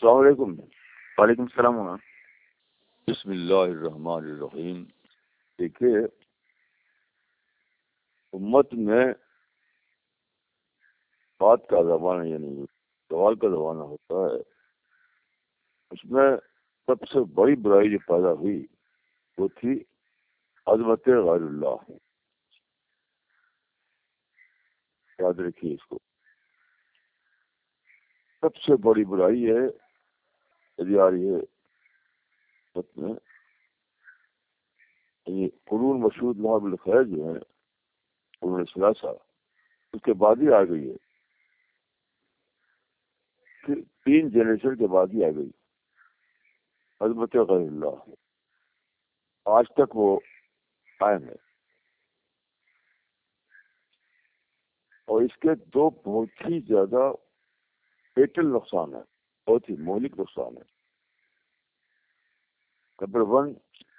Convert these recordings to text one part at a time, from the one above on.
السلام علیکم. وعلیکم السلام علیکم. بسم اللہ الرحمن الرحیم. دیکھیے امت میں بات کا زمانہ یعنی سوال کا زمانہ ہوتا ہے، اس میں سب سے بڑی برائی جو پیدا ہوئی وہ تھی عظمت غیر اللہ. یاد رکھیے اس کو، سب سے بڑی برائی ہے یعنی آ رہی ہے امت میں. یعنی قرون مشہود محب الخیر جو ہے قرون ثلاثہ، اس کے بعد ہی آ گئی ہے، پھر 3 جنریشن کے بعد ہی آ گئی عظمت غیر اللہ. آج تک وہ قائم ہے، اور اس کے 2 بہت ہی زیادہ فیٹل نقصان ہے، بہت ہی مہلک نقصان ہے. نمبر 1،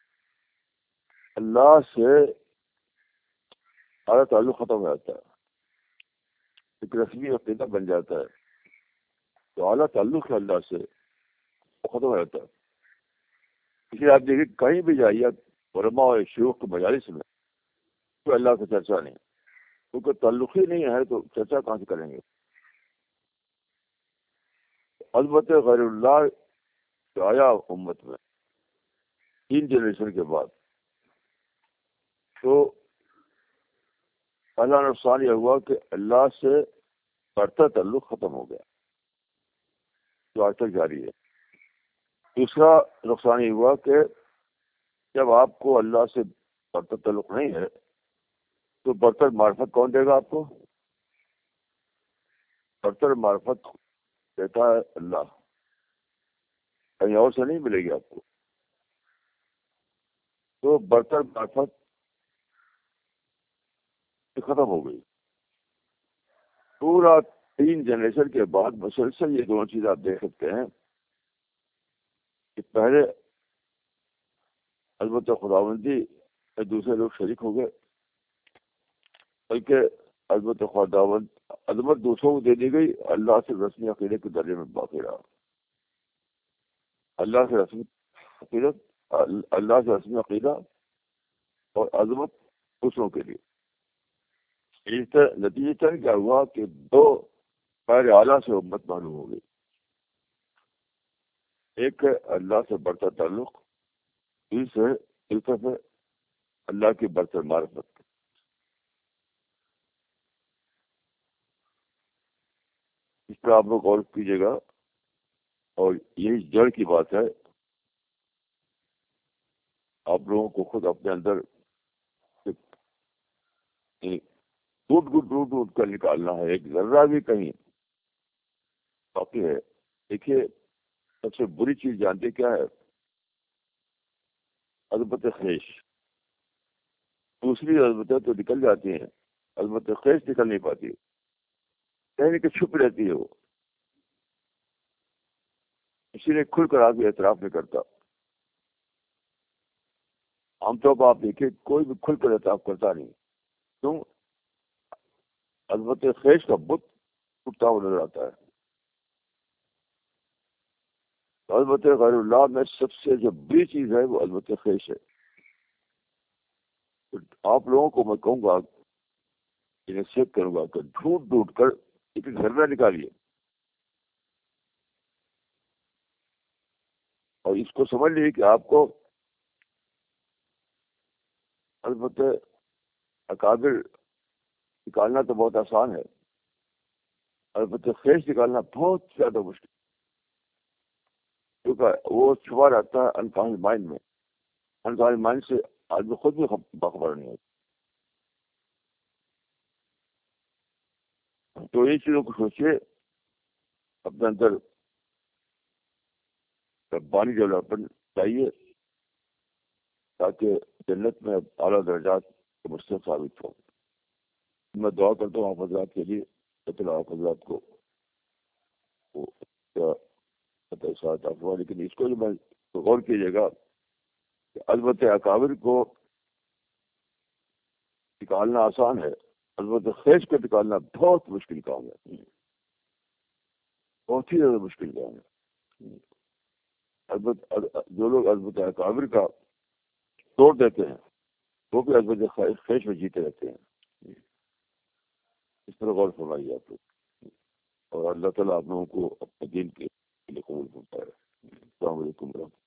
اللہ سے ہمارا تعلق ختم ہو جاتا ہے، ایک رسمی عقیدہ بن جاتا ہے تو اعلیٰ تعلق ہے اللہ سے وہ ختم ہو جاتا ہے. اس لیے آپ دیکھیے کہیں بھی جائیے علماء اور شیوخ کے مجالس میں تو اللہ کی چرچا نہیں، کیونکہ تعلق ہی نہیں ہے تو چرچا کہاں سے کریں گے. عظمت غیر اللہ جو آیا امت میں 3 جنریشن کے بعد، تو پہلا نقصان یہ ہوا کہ اللہ سے بڑھتا تعلق ختم ہو گیا جو آج تک جاری ہے. دوسرا نقصان یہ ہوا کہ جب آپ کو اللہ سے برتر تعلق نہیں ہے تو برتر معرفت کون دے گا آپ کو؟ برتر معرفت دیتا ہے اللہ، کہیں اور سے نہیں ملے گی آپ کو. تو برتر معرفت ختم ہو گئی. پورا 3 جنریشن کے بعد مسلسل یہ دونوں چیز آپ دیکھ سکتے ہیں کہ پہلے البتہ خداوندی میں دوسرے لوگ شریک ہو گئے، بلکہ البتہ خداوند عظمت دوسروں کو دے دی گئی، اللہ سے رسمی عقیدے کے درجے میں باقی رہا. اللہ سے رسمی عقیدت، اللہ سے رسمی عقیدہ اور عظمت دوسروں کے لیے. نتیجہ کیا ہوا کہ 2 پیر اعلیٰ سے امت معلوم ہو گئی. ایک ہے اللہ سے بڑھتا تعلق، دوسرے اللہ کی برتر معرفت. اس پر آپ لوگ غور کیجیے گا، اور یہی جڑ کی بات ہے. آپ لوگوں کو خود اپنے اندر ڈوٹ کر نکالنا ہے، ایک ذرہ بھی کہیں باقی ہے. دیکھیے سب سے بری چیز جانتے کیا ہے؟ عظمت خیش. دوسری عظمتیں تو نکل جاتی ہیں، عظمت خیش نکل نہیں پاتی، کہیں کہ چھپ رہتی ہے وہ. اسی لیے کھل کر آدمی اعتراف نہیں کرتا. عام طور پر آپ دیکھیں کوئی بھی کھل کر اعتراف کرتا نہیں. کیوں؟ عظمت خیش کا بت ٹوٹتا ہوا نظر آتا ہے. عظمت غیر اللہ میں سب سے جو بری چیز ہے وہ عظمت خیش ہے. آپ لوگوں کو میں کہوں گا، نصیحت کروں گا کہ ڈھونڈ کر ایک گھر نکالیے اور اس کو سمجھ لیجیے کہ آپ کو عظمت اکابر نکالنا تو بہت آسان ہے، البتہ خیش نکالنا بہت زیادہ مشکل، کیونکہ وہ چھپا رہتا ہے انکانشیس مائنڈ میں. انکانشیس مائنڈ سے آدمی خود بھی باخبر نہیں ہوتا. تو یہ چیزوں کو سوچیے، اپنے اندر ربانی ڈیولپمنٹ چاہیے تاکہ جنت میں اعلیٰ درجات کے مستحق ثابت ہو. میں دعا کرتا ہوں آپ حضرات کے لیے، آپ حضرات کو ساتھ افواہ. لیکن اس کو جو میں غور کیجیے گا کہ البتہ اکابر کو نکالنا آسان ہے، البتہ خیش کو نکالنا بہت مشکل کام ہے، بہت ہی زیادہ مشکل کام ہے. جو لوگ عظمت اکابر کا توڑ دیتے ہیں وہ بھی عظمت خیش میں جیتے رہتے ہیں. اس طرح غور فرمائیے آپ لوگ، اور اللہ تعالیٰ آپ لوگوں کو اپنے دین کے لیے قبول کرتا ہے. السلام علیکم ورحمۃ اللہ.